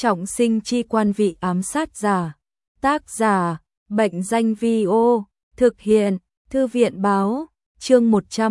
Trọng sinh chi quan vị ám sát giả. Tác giả, Bệnh danh Vi-ô, thực hiện, Thư viện báo, chương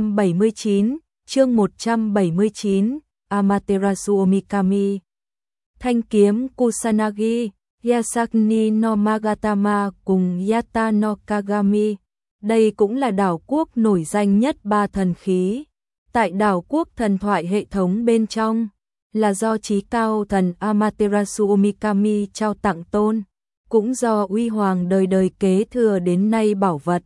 179, Amaterasu Omikami. Thanh kiếm Kusanagi, Yasakni no Magatama cùng Yata no Kagami. Đây cũng là đảo quốc nổi danh nhất ba thần khí. Tại đảo quốc thần thoại hệ thống bên trong, là do chí cao thần Amaterasu Omikami trao tặng tôn, cũng do uy hoàng đời đời kế thừa đến nay bảo vật.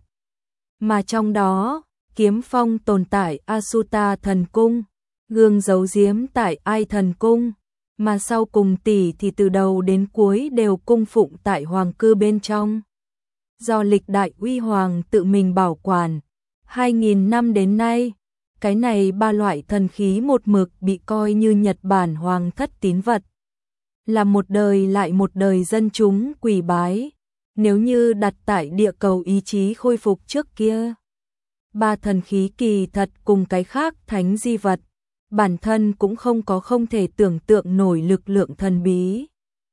Mà trong đó, kiếm phong tồn tại Asuta thần cung, gương giấu giếm tại Ai thần cung, mà sau cùng tỷ thì từ đầu đến cuối đều cung phụng tại hoàng cư bên trong. Do lịch đại uy hoàng tự mình bảo quản, 2000 năm đến nay, cái này ba loại thần khí một mực bị coi như Nhật Bản hoàng thất tín vật. Là một đời lại một đời dân chúng quỳ bái, nếu như đặt tại địa cầu ý chí khôi phục trước kia. Ba thần khí kỳ thật cùng cái khác thánh di vật, bản thân cũng không có không thể tưởng tượng nổi lực lượng thần bí.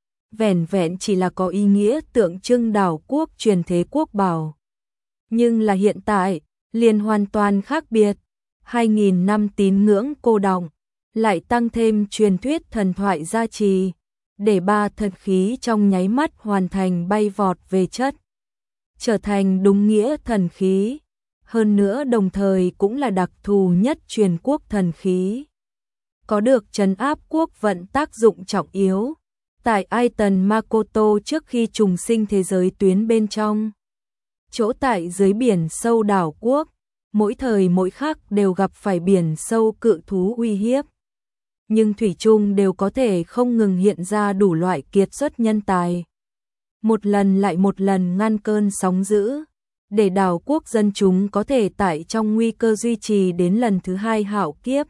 Vẻn vẹn chỉ là có ý nghĩa tượng trưng đảo quốc truyền thế quốc bảo. Nhưng là hiện tại, liền hoàn toàn khác biệt. 2000 năm tín ngưỡng cô đọng, lại tăng thêm truyền thuyết thần thoại gia trì, để ba thần khí trong nháy mắt hoàn thành bay vọt về chất, trở thành đúng nghĩa thần khí, hơn nữa đồng thời cũng là đặc thù nhất truyền quốc thần khí. Có được trấn áp quốc vận tác dụng trọng yếu, tại Aiton Makoto trước khi trùng sinh thế giới tuyến bên trong. Chỗ tại dưới biển sâu đảo quốc, mỗi thời mỗi khắc đều gặp phải biển sâu cự thú uy hiếp. Nhưng thủy chung đều có thể không ngừng hiện ra đủ loại kiệt xuất nhân tài. Một lần lại một lần ngăn cơn sóng dữ, để đảo quốc dân chúng có thể tại trong nguy cơ duy trì đến lần thứ hai hạo kiếp.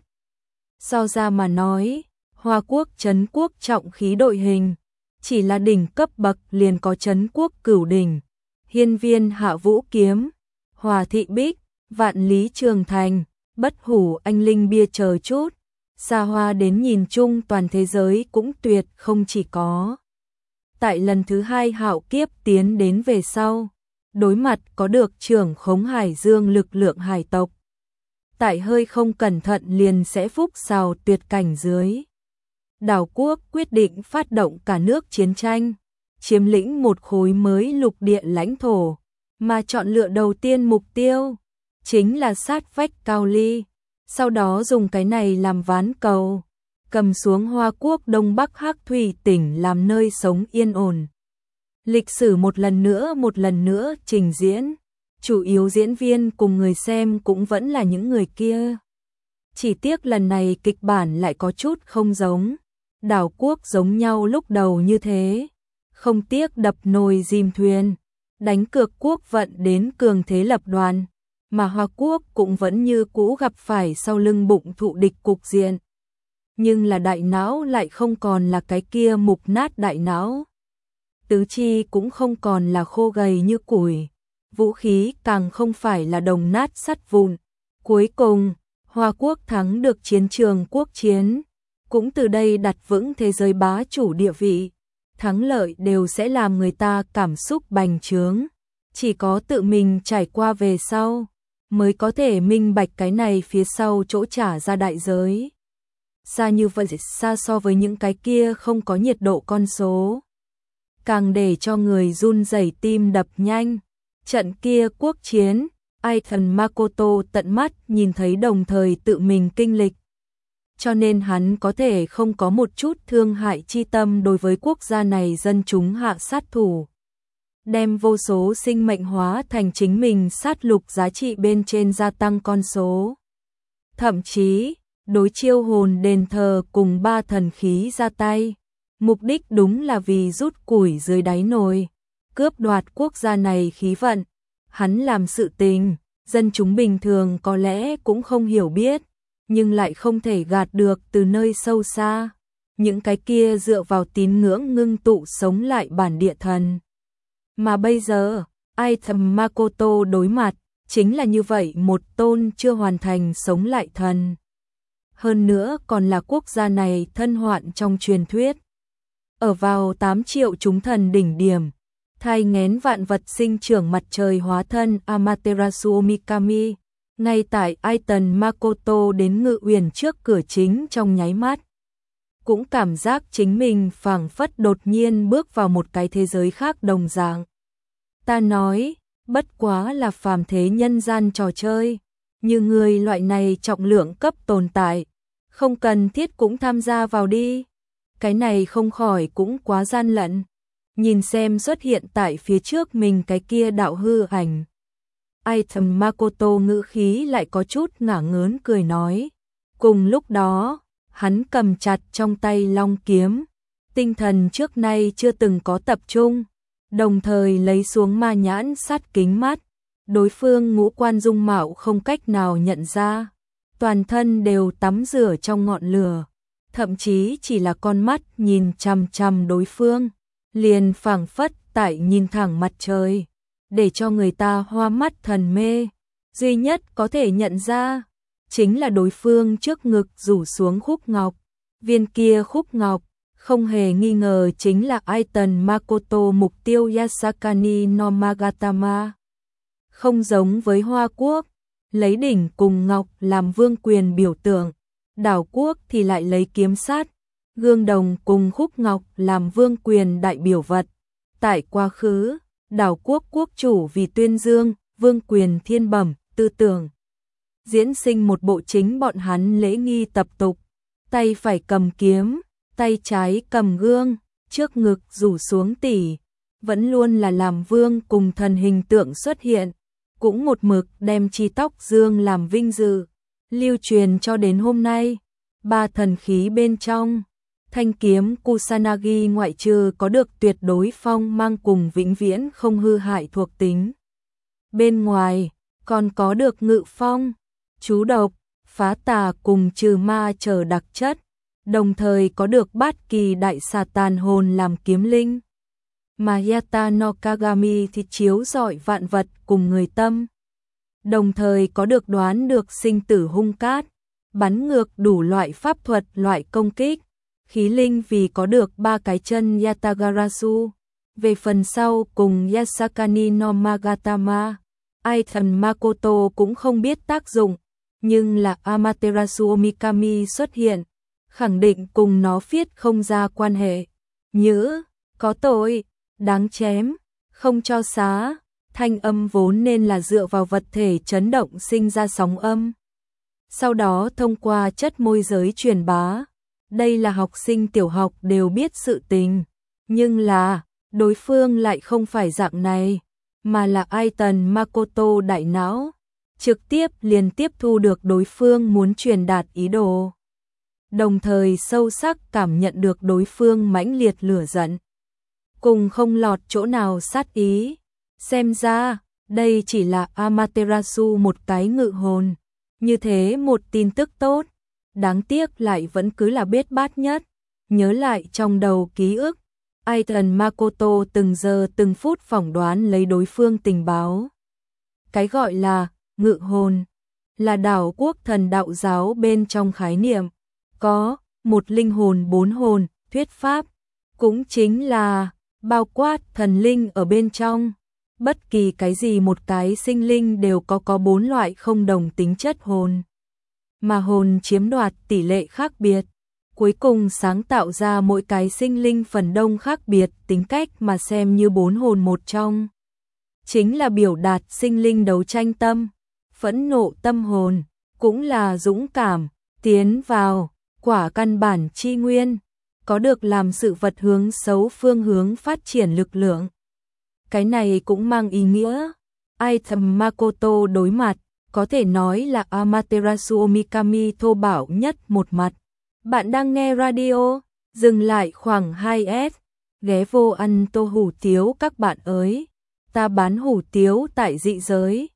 So ra mà nói, Hoa quốc trấn quốc trọng khí đội hình, chỉ là đỉnh cấp bậc liền có trấn quốc cửu đỉnh, hiên viên hạ vũ kiếm, hòa thị bích, vạn lý trường thành, bất hủ anh linh bia chờ chút, xa hoa đến nhìn chung toàn thế giới cũng tuyệt không chỉ có. Tại lần thứ hai hạo kiếp tiến đến về sau, đối mặt có được trưởng khống hải dương lực lượng hải tộc. Tại hơi không cẩn thận liền sẽ phúc xào tuyệt cảnh dưới. Đảo quốc quyết định phát động cả nước chiến tranh, chiếm lĩnh một khối mới lục địa lãnh thổ, mà chọn lựa đầu tiên mục tiêu chính là sát vách Cao Ly, sau đó dùng cái này làm ván cầu, cầm xuống Hoa quốc Đông Bắc Hắc Thủy tỉnh làm nơi sống yên ổn. Lịch sử một lần nữa trình diễn, chủ yếu diễn viên cùng người xem cũng vẫn là những người kia. Chỉ tiếc lần này kịch bản lại có chút không giống, đảo quốc giống nhau lúc đầu như thế, không tiếc đập nồi dìm thuyền, đánh cược quốc vận đến cường thế lập đoàn. Mà Hoa quốc cũng vẫn như cũ gặp phải sau lưng bụng thụ địch cục diện. Nhưng là đại não lại không còn là cái kia mục nát đại não. Tứ chi cũng không còn là khô gầy như củi. Vũ khí càng không phải là đồng nát sắt vụn. Cuối cùng, Hoa quốc thắng được chiến trường quốc chiến. Cũng từ đây đặt vững thế giới bá chủ địa vị. Thắng lợi đều sẽ làm người ta cảm xúc bành trướng. Chỉ có tự mình trải qua về sau, mới có thể minh bạch cái này phía sau chỗ trả ra đại giới. Xa như vậy, xa so với những cái kia không có nhiệt độ con số. Càng để cho người run rẩy tim đập nhanh. Trận kia quốc chiến, Aiton Makoto tận mắt nhìn thấy đồng thời tự mình kinh lịch. Cho nên hắn có thể không có một chút thương hại chi tâm đối với quốc gia này dân chúng hạ sát thủ. Đem vô số sinh mệnh hóa thành chính mình sát lục giá trị bên trên gia tăng con số. Thậm chí, đối chiêu hồn đền thờ cùng ba thần khí ra tay. Mục đích đúng là vì rút củi dưới đáy nồi, cướp đoạt quốc gia này khí vận. Hắn làm sự tình, dân chúng bình thường có lẽ cũng không hiểu biết, nhưng lại không thể gạt được từ nơi sâu xa. Những cái kia dựa vào tín ngưỡng ngưng tụ sống lại bản địa thần. Mà bây giờ, Aiton Makoto đối mặt, chính là như vậy một tôn chưa hoàn thành sống lại thần. Hơn nữa còn là quốc gia này thân hoạn trong truyền thuyết. ở vào 8 triệu chúng thần đỉnh điểm, thai nghén vạn vật sinh trưởng mặt trời hóa thân Amaterasu Omikami, ngay tại Aiton Makoto đến Ngự Uyển trước cửa chính trong nháy mắt. Cũng cảm giác chính mình phảng phất đột nhiên bước vào một cái thế giới khác đồng dạng. Ta nói, bất quá là phàm thế nhân gian trò chơi, như người loại này trọng lượng cấp tồn tại, không cần thiết cũng tham gia vào đi. Cái này không khỏi cũng quá gian lận. Nhìn xem xuất hiện tại phía trước mình cái kia đạo hư ảnh. Aiton Makoto ngữ khí lại có chút ngả ngớn cười nói. Cùng lúc đó, hắn cầm chặt trong tay long kiếm, tinh thần trước nay chưa từng có tập trung, đồng thời lấy xuống ma nhãn sát kính mắt, đối phương ngũ quan dung mạo không cách nào nhận ra, toàn thân đều tắm rửa trong ngọn lửa, thậm chí chỉ là con mắt nhìn chằm chằm đối phương, liền phảng phất tại nhìn thẳng mặt trời, để cho người ta hoa mắt thần mê, duy nhất có thể nhận ra chính là đối phương trước ngực rủ xuống khúc ngọc, viên kia khúc ngọc, không hề nghi ngờ chính là Aiton Makoto mục tiêu Yasakani no Magatama. Không giống với Hoa Quốc, lấy đỉnh cùng ngọc làm vương quyền biểu tượng, đảo quốc thì lại lấy kiếm sát, gương đồng cùng khúc ngọc làm vương quyền đại biểu vật. Tại quá khứ, đảo quốc quốc chủ vì tuyên dương, vương quyền thiên bẩm, tư tưởng. Diễn sinh một bộ chính bọn hắn lễ nghi tập tục, tay phải cầm kiếm, tay trái cầm gương, trước ngực rủ xuống tỉ, vẫn luôn là làm vương cùng thần hình tượng xuất hiện, cũng một mực đem chi tóc dương làm vinh dự, lưu truyền cho đến hôm nay. Ba thần khí bên trong, thanh kiếm Kusanagi ngoại trừ có được tuyệt đối phong mang cùng vĩnh viễn không hư hại thuộc tính. Bên ngoài, còn có được ngự phong, chú độc, phá tà cùng trừ ma chờ đặc chất, đồng thời có được bát kỳ đại xà tàn hồn làm kiếm linh. Mà Yata no Kagami thì chiếu rọi vạn vật cùng người tâm. Đồng thời có được đoán được sinh tử hung cát, bắn ngược đủ loại pháp thuật loại công kích. Khí linh vì có được 3 cái chân Yatagarasu. Về phần sau cùng Yasakani no Magatama, Aiton Makoto cũng không biết tác dụng, nhưng là Amaterasu Omikami xuất hiện, khẳng định cùng nó viết không ra quan hệ. Nhữ, có tội, đáng chém, không cho xá, thanh âm vốn nên là dựa vào vật thể chấn động sinh ra sóng âm. Sau đó thông qua chất môi giới truyền bá. Đây là học sinh tiểu học đều biết sự tình, nhưng là đối phương lại không phải dạng này, mà là Aiton Makoto đại não, trực tiếp liền tiếp thu được đối phương muốn truyền đạt ý đồ. Đồng thời sâu sắc cảm nhận được đối phương mãnh liệt lửa giận, cùng không lọt chỗ nào sát ý. Xem ra, đây chỉ là Amaterasu một cái ngự hồn, như thế một tin tức tốt. Đáng tiếc lại vẫn cứ là bết bát nhất. Nhớ lại trong đầu ký ức, Aiton Makoto từng giờ từng phút phỏng đoán lấy đối phương tình báo. Cái gọi là ngự hồn là đảo quốc thần đạo giáo bên trong khái niệm, có một linh hồn 4 hồn, thuyết pháp, cũng chính là bao quát thần linh ở bên trong. Bất kỳ cái gì một cái sinh linh đều có 4 loại không đồng tính chất hồn. Mà hồn chiếm đoạt tỷ lệ khác biệt, cuối cùng sáng tạo ra mỗi cái sinh linh phần đông khác biệt tính cách mà xem như 4 hồn một trong. Chính là biểu đạt sinh linh đấu tranh tâm, phẫn nộ tâm hồn, cũng là dũng cảm, tiến vào, quả căn bản chi nguyên, có được làm sự vật hướng xấu phương hướng phát triển lực lượng. Cái này cũng mang ý nghĩa, Aiton Makoto đối mặt, có thể nói là Amaterasu Omikami thô bạo nhất một mặt. Bạn đang nghe radio, dừng lại khoảng 2S, ghé vô ăn tô hủ tiếu các bạn ơi. Ta bán hủ tiếu tại dị giới.